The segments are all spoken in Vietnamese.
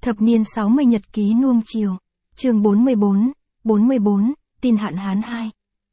Thập niên 60 nhật ký nuông chiều. Chương 44, tin hạn hán 2.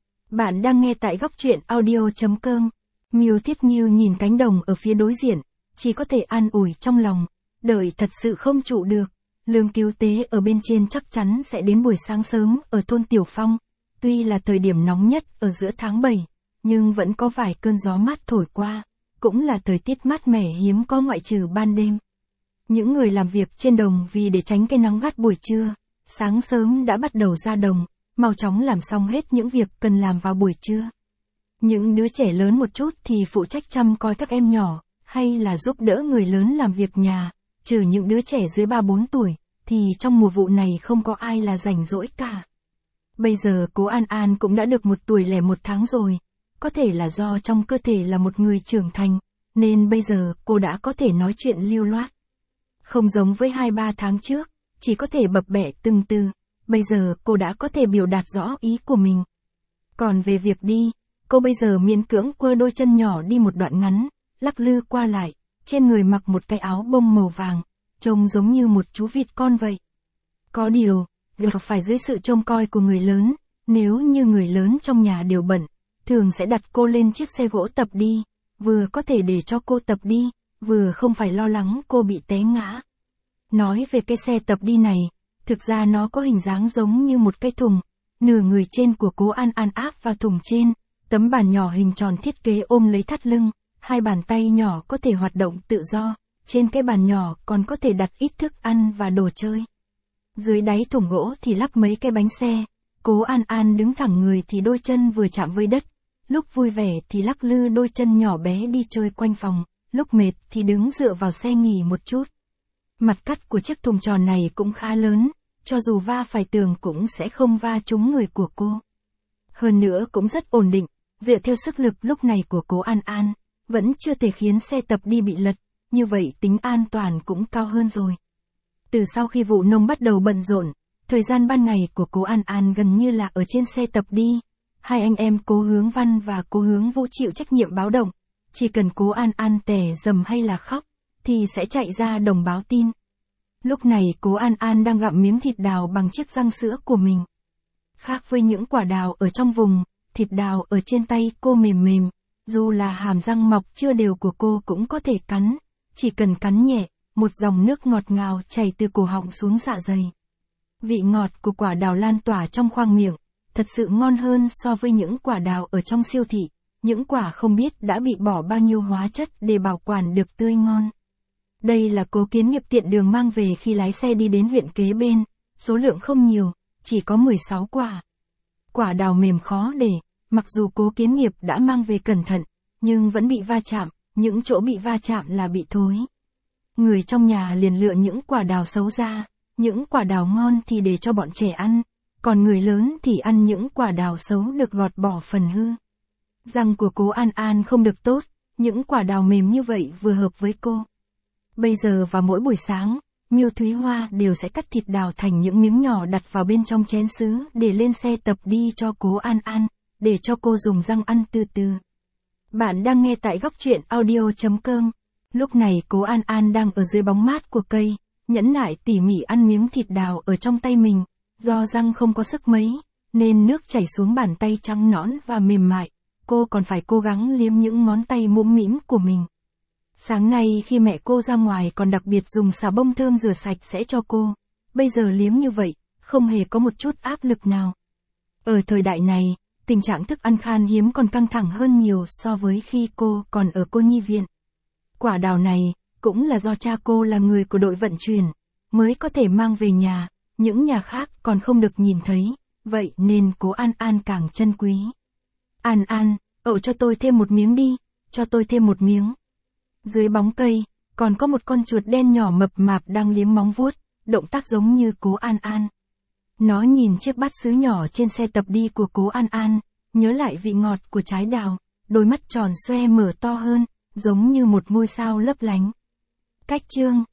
Bạn đang nghe tại góc truyện audio.com. Miêu Thiết Nghiêu nhìn cánh đồng ở phía đối diện, chỉ có thể an ủi trong lòng, đợi thật sự không trụ được. Lương cứu tế ở bên trên chắc chắn sẽ đến buổi sáng sớm ở thôn Tiểu Phong. Tuy là thời điểm nóng nhất ở giữa tháng 7, nhưng vẫn có vài cơn gió mát thổi qua, cũng là thời tiết mát mẻ hiếm có ngoại trừ ban đêm. Những người làm việc trên đồng vì để tránh cái nắng gắt buổi trưa, sáng sớm đã bắt đầu ra đồng, mau chóng làm xong hết những việc cần làm vào buổi trưa. Những đứa trẻ lớn một chút thì phụ trách chăm coi các em nhỏ, hay là giúp đỡ người lớn làm việc nhà, trừ những đứa trẻ dưới 3-4 tuổi, thì trong mùa vụ này không có ai là rảnh rỗi cả. Bây giờ cố An An cũng đã được 1 tuổi lẻ 1 tháng rồi, có thể là do trong cơ thể là một người trưởng thành, nên bây giờ cô đã có thể nói chuyện lưu loát. Không giống với 2-3 tháng trước, chỉ có thể bập bẹ từng từ, bây giờ cô đã có thể biểu đạt rõ ý của mình. Còn về việc đi, cô bây giờ miễn cưỡng quơ đôi chân nhỏ đi một đoạn ngắn, lắc lư qua lại, trên người mặc một cái áo bông màu vàng, trông giống như một chú vịt con vậy. Có điều, gặp phải dưới sự trông coi của người lớn, nếu như người lớn trong nhà đều bận, thường sẽ đặt cô lên chiếc xe gỗ tập đi, vừa có thể để cho cô tập đi, vừa không phải lo lắng cô bị té ngã. Nói về cái xe tập đi này, thực ra nó có hình dáng giống như một cái thùng, nửa người trên của cố An An áp vào thùng trên, tấm bàn nhỏ hình tròn thiết kế ôm lấy thắt lưng, 2 bàn tay nhỏ có thể hoạt động tự do, trên cái bàn nhỏ còn có thể đặt ít thức ăn và đồ chơi. Dưới đáy thùng gỗ thì lắp mấy cái bánh xe, cố An An đứng thẳng người thì đôi chân vừa chạm với đất, lúc vui vẻ thì lắc lư đôi chân nhỏ bé đi chơi quanh phòng, lúc mệt thì đứng dựa vào xe nghỉ một chút. Mặt cắt của chiếc thùng tròn này cũng khá lớn, cho dù va phải tường cũng sẽ không va trúng người của cô. Hơn nữa cũng rất ổn định, dựa theo sức lực lúc này của cố An An, vẫn chưa thể khiến xe tập đi bị lật, như vậy tính an toàn cũng cao hơn rồi. Từ sau khi vụ nông bắt đầu bận rộn, thời gian ban ngày của cố An An gần như là ở trên xe tập đi. 2 anh em cố Hướng Văn và cố Hướng Vũ chịu trách nhiệm báo động, chỉ cần cố An An tè dầm hay là khóc, thì sẽ chạy ra đồng báo tin. Lúc này cố An An đang gặm miếng thịt đào bằng chiếc răng sữa của mình. Khác với những quả đào ở trong vùng, thịt đào ở trên tay cô mềm mềm, dù là hàm răng mọc chưa đều của cô cũng có thể cắn, chỉ cần cắn nhẹ, một dòng nước ngọt ngào chảy từ cổ họng xuống dạ dày. Vị ngọt của quả đào lan tỏa trong khoang miệng, thật sự ngon hơn so với những quả đào ở trong siêu thị, những quả không biết đã bị bỏ bao nhiêu hóa chất để bảo quản được tươi ngon. Đây là Cố Kiến Nghiệp tiện đường mang về khi lái xe đi đến huyện kế bên, số lượng không nhiều, chỉ có 16 quả. Quả đào mềm khó để, mặc dù Cố Kiến Nghiệp đã mang về cẩn thận, nhưng vẫn bị va chạm, những chỗ bị va chạm là bị thối. Người trong nhà liền lựa những quả đào xấu ra, những quả đào ngon thì để cho bọn trẻ ăn, còn người lớn thì ăn những quả đào xấu được gọt bỏ phần hư. Răng của cố An An không được tốt, những quả đào mềm như vậy vừa hợp với cô. Bây giờ và mỗi buổi sáng, Miêu Thúy Hoa đều sẽ cắt thịt đào thành những miếng nhỏ đặt vào bên trong chén sứ để lên xe tập đi cho cố An An, để cho cô dùng răng ăn từ từ. Bạn đang nghe tại góc truyện audio.com. Lúc này cố An An đang ở dưới bóng mát của cây, nhẫn nại tỉ mỉ ăn miếng thịt đào ở trong tay mình, do răng không có sức mấy, nên nước chảy xuống bàn tay trắng nõn và mềm mại, cô còn phải cố gắng liếm những ngón tay mũm mĩm của mình. Sáng nay khi mẹ cô ra ngoài còn đặc biệt dùng xà bông thơm rửa sạch sẽ cho cô, bây giờ liếm như vậy, không hề có một chút áp lực nào. Ở thời đại này, tình trạng thức ăn khan hiếm còn căng thẳng hơn nhiều so với khi cô còn ở cô nhi viện. Quả đào này, cũng là do cha cô là người của đội vận chuyển, mới có thể mang về nhà, những nhà khác còn không được nhìn thấy, vậy nên cố An An càng trân quý. An An, ậu cho tôi thêm một miếng đi, cho tôi thêm một miếng. Dưới bóng cây, còn có một con chuột đen nhỏ mập mạp đang liếm móng vuốt, động tác giống như cố An An. Nó nhìn chiếc bát sứ nhỏ trên xe tập đi của cố An An, nhớ lại vị ngọt của trái đào, đôi mắt tròn xoe mở to hơn, giống như một ngôi sao lấp lánh. Cách chương